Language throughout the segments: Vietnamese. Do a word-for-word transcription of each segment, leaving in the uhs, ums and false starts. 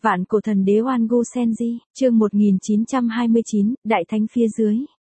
Vạn cổ thần đế Oan Gu Senji, chương một nghìn chín trăm hai mươi chín, Đại Thánh phía dưới.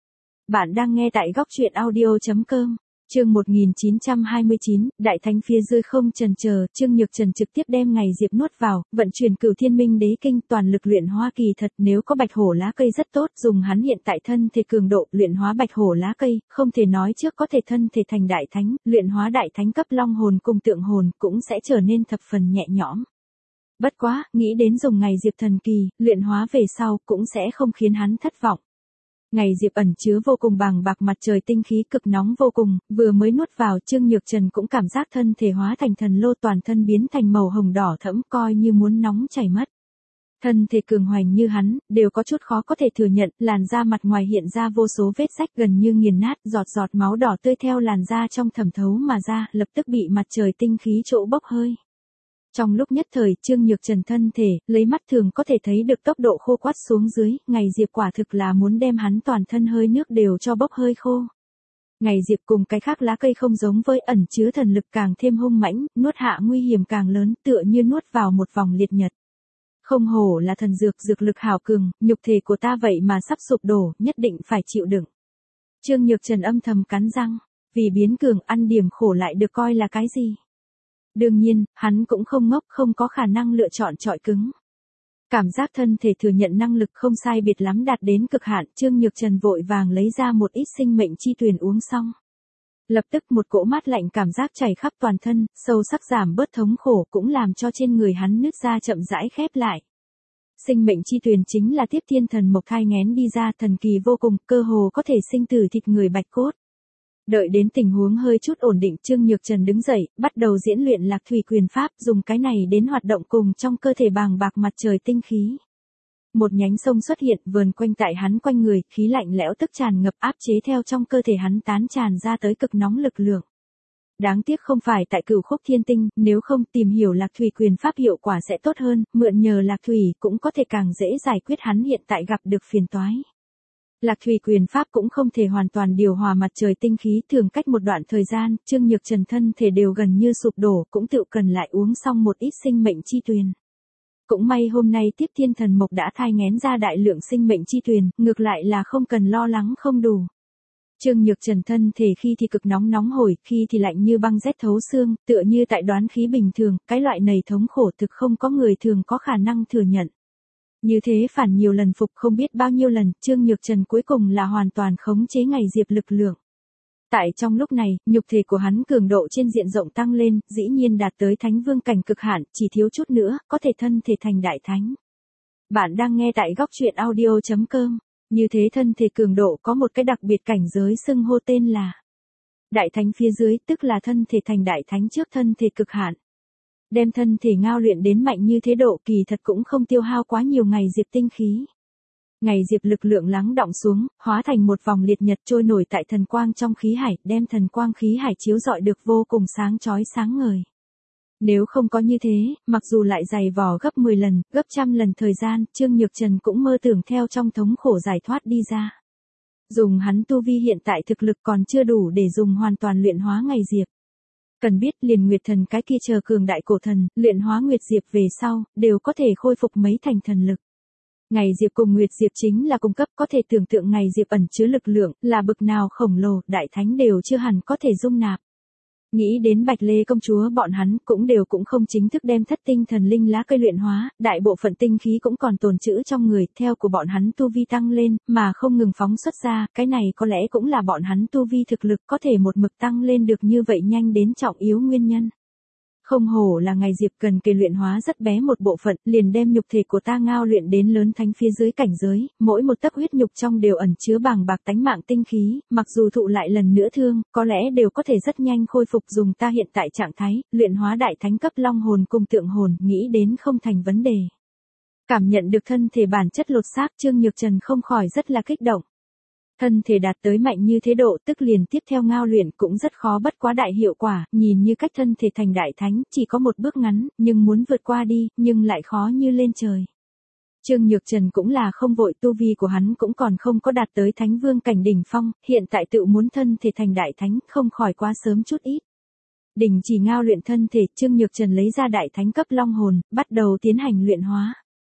Bạn đang nghe tại góc truyện audio chấm com. Chương một nghìn chín trăm hai mươi chín, Đại Thánh phía dưới. Không chần chờ, Trương Nhược Trần trực tiếp đem ngày diệp nuốt vào, vận chuyển Cửu Thiên Minh Đế Kinh, toàn lực luyện hóa. Kỳ thật nếu có bạch hổ lá cây rất tốt, dùng hắn hiện tại thân thể cường độ, luyện hóa bạch hổ lá cây, không thể nói trước có thể thân thể thành đại thánh, luyện hóa đại thánh cấp long hồn cùng tượng hồn cũng sẽ trở nên thập phần nhẹ nhõm. Bất quá, nghĩ đến dùng ngày diệp thần kỳ, luyện hóa về sau cũng sẽ không khiến hắn thất vọng. Ngày diệp ẩn chứa vô cùng bàng bạc mặt trời tinh khí cực nóng vô cùng, vừa mới nuốt vào, Trương Nhược Trần cũng cảm giác thân thể hóa thành thần lô, toàn thân biến thành màu hồng đỏ thẫm, coi như muốn nóng chảy mất. Thân thể cường hoành như hắn, đều có chút khó có thể thừa nhận, làn da mặt ngoài hiện ra vô số vết rách gần như nghiền nát, giọt giọt máu đỏ tươi theo làn da trong thẩm thấu mà ra, lập tức bị mặt trời tinh khí chỗ bốc hơi. Trong lúc nhất thời, Trương Nhược Trần thân thể, lấy mắt thường có thể thấy được tốc độ khô quắt xuống dưới, ngày diệp quả thực là muốn đem hắn toàn thân hơi nước đều cho bốc hơi khô. Ngày diệp cùng cái khác lá cây không giống với, ẩn chứa thần lực càng thêm hung mãnh, nuốt hạ nguy hiểm càng lớn, tựa như nuốt vào một vòng liệt nhật. Không hổ là thần dược, dược lực hảo cường, nhục thể của ta vậy mà sắp sụp đổ, nhất định phải chịu đựng. Trương Nhược Trần âm thầm cắn răng, vì biến cường ăn điểm khổ lại được coi là cái gì? Đương nhiên, hắn cũng không ngốc, không có khả năng lựa chọn trọi cứng. Cảm giác thân thể thừa nhận năng lực không sai biệt lắm đạt đến cực hạn, Trương Nhược Trần vội vàng lấy ra một ít sinh mệnh chi tuyền uống xong. Lập tức một cỗ mát lạnh cảm giác chảy khắp toàn thân, sâu sắc giảm bớt thống khổ cũng làm cho trên người hắn nứt ra chậm rãi khép lại. Sinh mệnh chi tuyền chính là tiếp thiên thần mộc thai nghén đi ra, thần kỳ vô cùng, cơ hồ có thể sinh từ thịt người bạch cốt. Đợi đến tình huống hơi chút ổn định, Trương Nhược Trần đứng dậy, bắt đầu diễn luyện Lạc Thủy Quyền Pháp, dùng cái này đến hoạt động cùng trong cơ thể bàng bạc mặt trời tinh khí. Một nhánh sông xuất hiện, vờn quanh tại hắn quanh người, khí lạnh lẽo tức tràn ngập áp chế theo trong cơ thể hắn tán tràn ra tới cực nóng lực lượng. Đáng tiếc không phải tại Cửu Khúc Thiên Tinh, nếu không tìm hiểu Lạc Thủy Quyền Pháp hiệu quả sẽ tốt hơn, mượn nhờ Lạc Thủy cũng có thể càng dễ giải quyết hắn hiện tại gặp được phiền toái. Lạc Thủy Quyền Pháp cũng không thể hoàn toàn điều hòa mặt trời tinh khí, thường cách một đoạn thời gian, Trương Nhược Trần thân thể đều gần như sụp đổ, cũng tự cần lại uống xong một ít sinh mệnh chi tuyền. Cũng may hôm nay tiếp thiên thần mộc đã thai nghén ra đại lượng sinh mệnh chi tuyền, ngược lại là không cần lo lắng không đủ. Trương Nhược Trần thân thể khi thì cực nóng nóng hổi, khi thì lạnh như băng rét thấu xương, tựa như tại đoán khí bình thường, cái loại này thống khổ thực không có người thường có khả năng thừa nhận. Như thế phản nhiều lần phục không biết bao nhiêu lần, Trương Nhược Trần cuối cùng là hoàn toàn khống chế ngày diệp lực lượng. Tại trong lúc này, nhục thể của hắn cường độ trên diện rộng tăng lên, dĩ nhiên đạt tới thánh vương cảnh cực hạn, chỉ thiếu chút nữa, có thể thân thể thành đại thánh. Bạn đang nghe tại góc truyện audio chấm com. Như thế thân thể cường độ có một cái đặc biệt cảnh giới xưng hô tên là Đại Thánh phía dưới, tức là thân thể thành đại thánh trước thân thể cực hạn. Đem thân thể ngao luyện đến mạnh như thế độ, kỳ thật cũng không tiêu hao quá nhiều ngày diệp tinh khí. Ngày diệp lực lượng lắng đọng xuống, hóa thành một vòng liệt nhật trôi nổi tại thần quang trong khí hải, đem thần quang khí hải chiếu rọi được vô cùng sáng chói sáng ngời. Nếu không có như thế, mặc dù lại dày vò gấp mười lần, gấp trăm lần thời gian, Trương Nhược Trần cũng mơ tưởng theo trong thống khổ giải thoát đi ra. Dùng hắn tu vi hiện tại thực lực còn chưa đủ để dùng hoàn toàn luyện hóa ngày diệp. Cần biết liền Nguyệt Thần cái kia chờ cường đại cổ thần, luyện hóa Nguyệt Diệp về sau, đều có thể khôi phục mấy thành thần lực. Ngày Diệp cùng Nguyệt Diệp chính là cung cấp, có thể tưởng tượng ngày Diệp ẩn chứa lực lượng, là bực nào khổng lồ, đại thánh đều chưa hẳn có thể dung nạp. Nghĩ đến Bạch Lê công chúa bọn hắn cũng đều cũng không chính thức đem thất tinh thần linh lá cây luyện hóa, đại bộ phận tinh khí cũng còn tồn trữ trong người, theo của bọn hắn tu vi tăng lên, mà không ngừng phóng xuất ra, cái này có lẽ cũng là bọn hắn tu vi thực lực có thể một mực tăng lên được như vậy nhanh đến trọng yếu nguyên nhân. Không hổ là ngày diệp cần kề luyện hóa rất bé một bộ phận, liền đem nhục thể của ta ngao luyện đến lớn thánh phía dưới cảnh giới, mỗi một tấc huyết nhục trong đều ẩn chứa bàng bạc tánh mạng tinh khí, mặc dù thụ lại lần nữa thương, có lẽ đều có thể rất nhanh khôi phục, dùng ta hiện tại trạng thái, luyện hóa đại thánh cấp long hồn cùng tượng hồn, nghĩ đến không thành vấn đề. Cảm nhận được thân thể bản chất lột xác, Trương Nhược Trần không khỏi rất là kích động. Thân thể đạt tới mạnh như thế độ, tức liền tiếp theo ngao luyện cũng rất khó, bất quá đại hiệu quả, nhìn như cách thân thể thành đại thánh, chỉ có một bước ngắn, nhưng muốn vượt qua đi, nhưng lại khó như lên trời. Trương Nhược Trần cũng là không vội, tu vi của hắn cũng còn không có đạt tới thánh vương cảnh đỉnh phong, hiện tại tự muốn thân thể thành đại thánh, không khỏi quá sớm chút ít. Đình chỉ ngao luyện thân thể, Trương Nhược Trần lấy ra đại thánh cấp long hồn, bắt đầu tiến hành luyện hóa.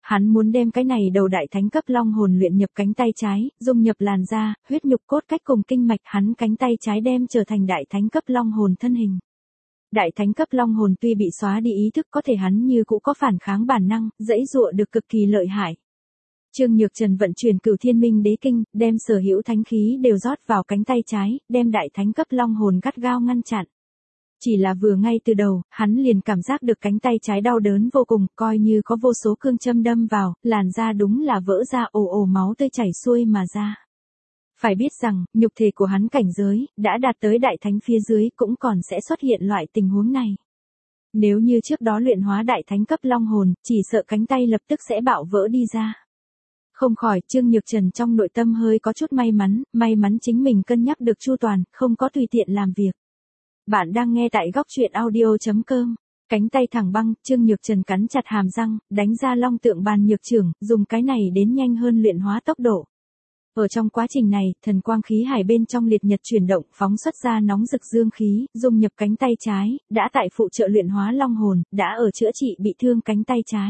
Hắn muốn đem cái này đầu đại thánh cấp long hồn luyện nhập cánh tay trái, dung nhập làn da, huyết nhục cốt cách cùng kinh mạch, hắn cánh tay trái đem trở thành đại thánh cấp long hồn thân hình. Đại thánh cấp long hồn tuy bị xóa đi ý thức có thể hắn như cũ có phản kháng bản năng, dãy dụa được cực kỳ lợi hại. Trương Nhược Trần vận chuyển Cửu Thiên Minh Đế Kinh, đem sở hữu thánh khí đều rót vào cánh tay trái, đem đại thánh cấp long hồn gắt gao ngăn chặn. Chỉ là vừa ngay từ đầu, hắn liền cảm giác được cánh tay trái đau đớn vô cùng, coi như có vô số cương châm đâm vào, làn da đúng là vỡ ra ồ ồ máu tươi chảy xuôi mà ra. Phải biết rằng, nhục thể của hắn cảnh giới, đã đạt tới đại thánh phía dưới cũng còn sẽ xuất hiện loại tình huống này. Nếu như trước đó luyện hóa đại thánh cấp long hồn, chỉ sợ cánh tay lập tức sẽ bạo vỡ đi ra. Không khỏi, Trương Nhược Trần trong nội tâm hơi có chút may mắn, may mắn chính mình cân nhắc được chu toàn, không có tùy tiện làm việc. Bạn đang nghe tại góc truyện audio chấm com. Cánh tay thẳng băng, Trương Nhược Trần cắn chặt hàm răng, đánh ra long tượng bàn nhược trưởng, dùng cái này đến nhanh hơn luyện hóa tốc độ. Ở trong quá trình này, thần quang khí hải bên trong liệt nhật chuyển động, phóng xuất ra nóng rực dương khí, dung nhập cánh tay trái, đã tại phụ trợ luyện hóa long hồn, đã ở chữa trị bị thương cánh tay trái.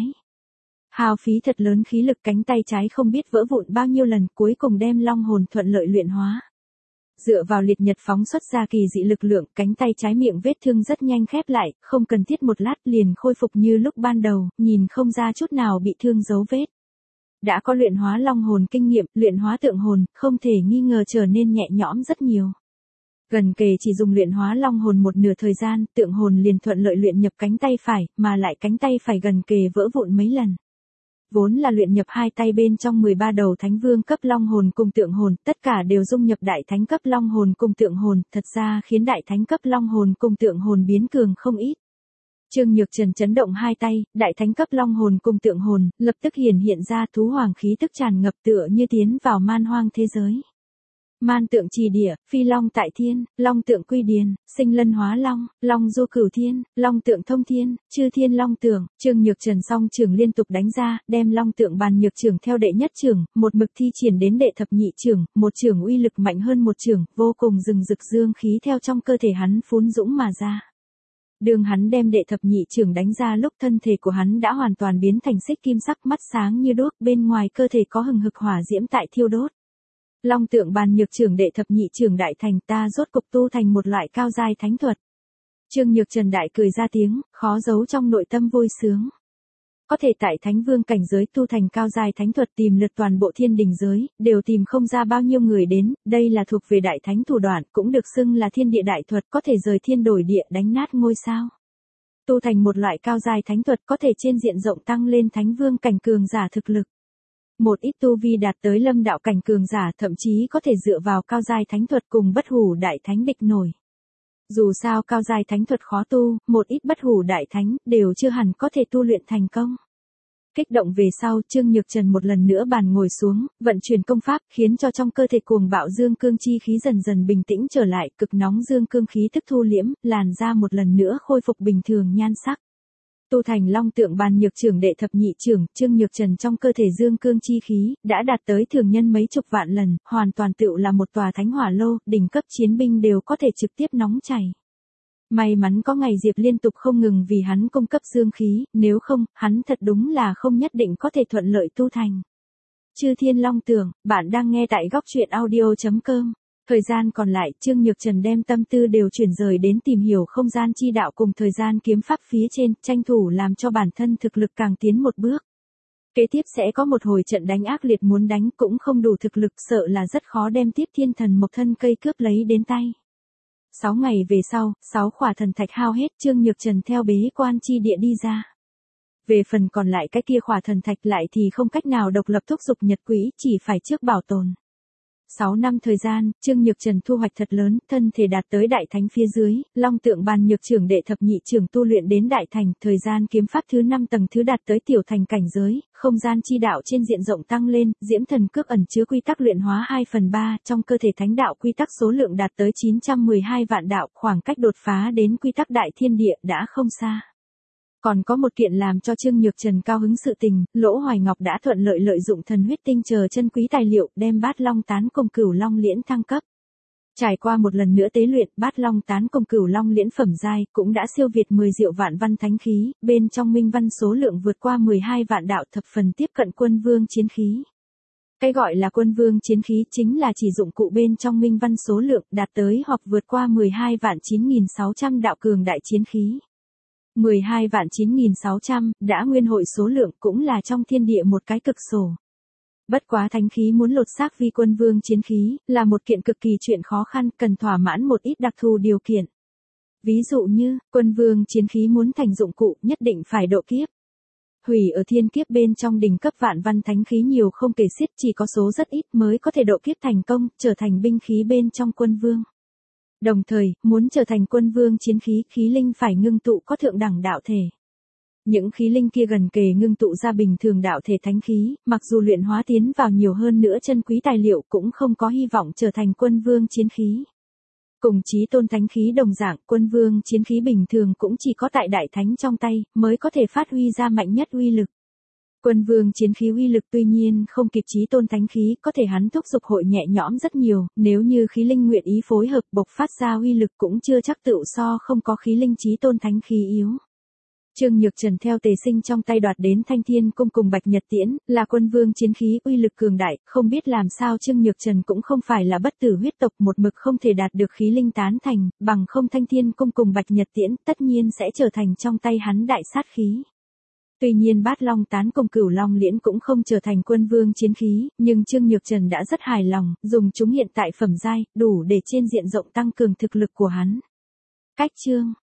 Hao phí thật lớn khí lực, cánh tay trái không biết vỡ vụn bao nhiêu lần, cuối cùng đem long hồn thuận lợi luyện hóa. Dựa vào liệt nhật phóng xuất ra kỳ dị lực lượng, cánh tay trái miệng vết thương rất nhanh khép lại, không cần thiết một lát liền khôi phục như lúc ban đầu, nhìn không ra chút nào bị thương dấu vết. Đã có luyện hóa long hồn kinh nghiệm, luyện hóa tượng hồn, không thể nghi ngờ trở nên nhẹ nhõm rất nhiều. Gần kề chỉ dùng luyện hóa long hồn một nửa thời gian, tượng hồn liền thuận lợi luyện nhập cánh tay phải, mà lại cánh tay phải gần kề vỡ vụn mấy lần. Vốn là luyện nhập hai tay bên trong mười ba đầu thánh vương cấp long hồn cùng tượng hồn, tất cả đều dung nhập đại thánh cấp long hồn cùng tượng hồn, thật ra khiến đại thánh cấp long hồn cùng tượng hồn biến cường không ít. Trương Nhược Trần chấn động hai tay, đại thánh cấp long hồn cùng tượng hồn, lập tức hiển hiện ra thú hoàng khí tức tràn ngập tựa như tiến vào man hoang thế giới. Man tượng trì địa, phi long tại thiên, long tượng quy điền, sinh lân hóa long, long du cửu thiên, long tượng thông thiên, chư thiên long tượng. Trương Nhược Trần song trường liên tục đánh ra, đem long tượng bàn nhược trường theo đệ nhất trường, một mực thi triển đến đệ thập nhị trường, một trường uy lực mạnh hơn một trường, vô cùng rừng rực dương khí theo trong cơ thể hắn phún dũng mà ra. Đường hắn đem đệ thập nhị trường đánh ra lúc thân thể của hắn đã hoàn toàn biến thành xích kim sắc, mắt sáng như đuốc, bên ngoài cơ thể có hừng hực hỏa diễm tại thiêu đốt. Long tượng bàn nhược trưởng đệ thập nhị trưởng đại thành, ta rốt cục tu thành một loại cao giai thánh thuật. Trương Nhược Trần đại cười ra tiếng, khó giấu trong nội tâm vui sướng. Có thể tại thánh vương cảnh giới tu thành cao giai thánh thuật, tìm lượt toàn bộ thiên đình giới, đều tìm không ra bao nhiêu người đến, đây là thuộc về đại thánh thủ đoạn, cũng được xưng là thiên địa đại thuật, có thể rời thiên đổi địa, đánh nát ngôi sao. Tu thành một loại cao giai thánh thuật có thể trên diện rộng tăng lên thánh vương cảnh cường giả thực lực. Một ít tu vi đạt tới lâm đạo cảnh cường giả thậm chí có thể dựa vào cao giai thánh thuật cùng bất hủ đại thánh địch nổi. Dù sao cao giai thánh thuật khó tu, một ít bất hủ đại thánh đều chưa hẳn có thể tu luyện thành công. Kích động về sau, Trương Nhược Trần một lần nữa bàn ngồi xuống, vận chuyển công pháp, khiến cho trong cơ thể cuồng bạo dương cương chi khí dần dần bình tĩnh trở lại, cực nóng dương cương khí tức thu liễm, làn da một lần nữa khôi phục bình thường nhan sắc. Tu thành long tượng bàn nhược trưởng đệ thập nhị trưởng, Trương Nhược Trần trong cơ thể dương cương chi khí, đã đạt tới thường nhân mấy chục vạn lần, hoàn toàn tựu là một tòa thánh hỏa lô, đỉnh cấp chiến binh đều có thể trực tiếp nóng chảy. May mắn có ngày Diệp liên tục không ngừng vì hắn cung cấp dương khí, nếu không, hắn thật đúng là không nhất định có thể thuận lợi tu thành. Chư thiên long tượng, bạn đang nghe tại góc truyện audio chấm com. Thời gian còn lại, Trương Nhược Trần đem tâm tư đều chuyển rời đến tìm hiểu không gian chi đạo cùng thời gian kiếm pháp phía trên, tranh thủ làm cho bản thân thực lực càng tiến một bước. Kế tiếp sẽ có một hồi trận đánh ác liệt muốn đánh, cũng không đủ thực lực, sợ là rất khó đem tiếp thiên thần mộc thân cây cướp lấy đến tay. Sáu ngày về sau, sáu khỏa thần thạch hao hết, Trương Nhược Trần theo bế quan chi địa đi ra. Về phần còn lại cái kia khỏa thần thạch lại thì không cách nào độc lập thúc giục nhật quỹ, chỉ phải trước bảo tồn. Sáu năm thời gian, Trương Nhược Trần thu hoạch thật lớn, thân thể đạt tới đại thánh phía dưới, long tượng bàn nhược trưởng đệ thập nhị trưởng tu luyện đến đại thành, thời gian kiếm pháp thứ năm tầng thứ đạt tới tiểu thành cảnh giới, không gian chi đạo trên diện rộng tăng lên, diễm thần cước ẩn chứa quy tắc luyện hóa hai phần ba, trong cơ thể thánh đạo quy tắc số lượng đạt tới chín trăm mười hai vạn đạo, khoảng cách đột phá đến quy tắc đại thiên địa đã không xa. Còn có một kiện làm cho Trương Nhược Trần cao hứng sự tình, Lỗ Hoài Ngọc đã thuận lợi lợi dụng thần huyết tinh chờ chân quý tài liệu, đem bát long tán cùng cửu long liễn thăng cấp. Trải qua một lần nữa tế luyện, Bát Long Tán Công Cửu Long Liễn phẩm giai cũng đã siêu việt mười diệu vạn văn thánh khí, bên trong minh văn số lượng vượt qua mười hai vạn đạo, thập phần tiếp cận quân vương chiến khí. Cái gọi là quân vương chiến khí chính là chỉ dụng cụ bên trong minh văn số lượng đạt tới hoặc vượt qua mười hai vạn chín nghìn sáu trăm đạo cường đại chiến khí. mười hai vạn chín nghìn sáu trăm đã nguyên hội số lượng cũng là trong thiên địa một cái cực sổ. Bất quá thánh khí muốn lột xác vi quân vương chiến khí là một kiện cực kỳ chuyện khó khăn, cần thỏa mãn một ít đặc thù điều kiện. Ví dụ như, quân vương chiến khí muốn thành dụng cụ nhất định phải độ kiếp. Hủy ở thiên kiếp bên trong đỉnh cấp vạn văn thánh khí nhiều không kể xiết, chỉ có số rất ít mới có thể độ kiếp thành công, trở thành binh khí bên trong quân vương. Đồng thời, muốn trở thành quân vương chiến khí, khí linh phải ngưng tụ có thượng đẳng đạo thể. Những khí linh kia gần kề ngưng tụ ra bình thường đạo thể thánh khí, mặc dù luyện hóa tiến vào nhiều hơn nữa chân quý tài liệu cũng không có hy vọng trở thành quân vương chiến khí. Cùng chí tôn thánh khí đồng dạng, quân vương chiến khí bình thường cũng chỉ có tại đại thánh trong tay, mới có thể phát huy ra mạnh nhất uy lực. Quân vương chiến khí uy lực tuy nhiên không kịp chí tôn thánh khí, có thể hắn thúc giục hội nhẹ nhõm rất nhiều, nếu như khí linh nguyện ý phối hợp bộc phát ra uy lực cũng chưa chắc tựu so không có khí linh chí tôn thánh khí yếu. Trương Nhược Trần theo Tề Sinh trong tay đoạt đến Thanh Thiên Cung cùng Bạch Nhật Tiễn, là quân vương chiến khí uy lực cường đại, không biết làm sao Trương Nhược Trần cũng không phải là bất tử huyết tộc, một mực không thể đạt được khí linh tán thành, bằng không Thanh Thiên Cung cùng Bạch Nhật Tiễn tất nhiên sẽ trở thành trong tay hắn đại sát khí. Tuy nhiên Bát Long Tán Công Cửu Long Liễn cũng không trở thành quân vương chiến khí, nhưng Trương Nhược Trần đã rất hài lòng, dùng chúng hiện tại phẩm giai, đủ để trên diện rộng tăng cường thực lực của hắn. Cách chương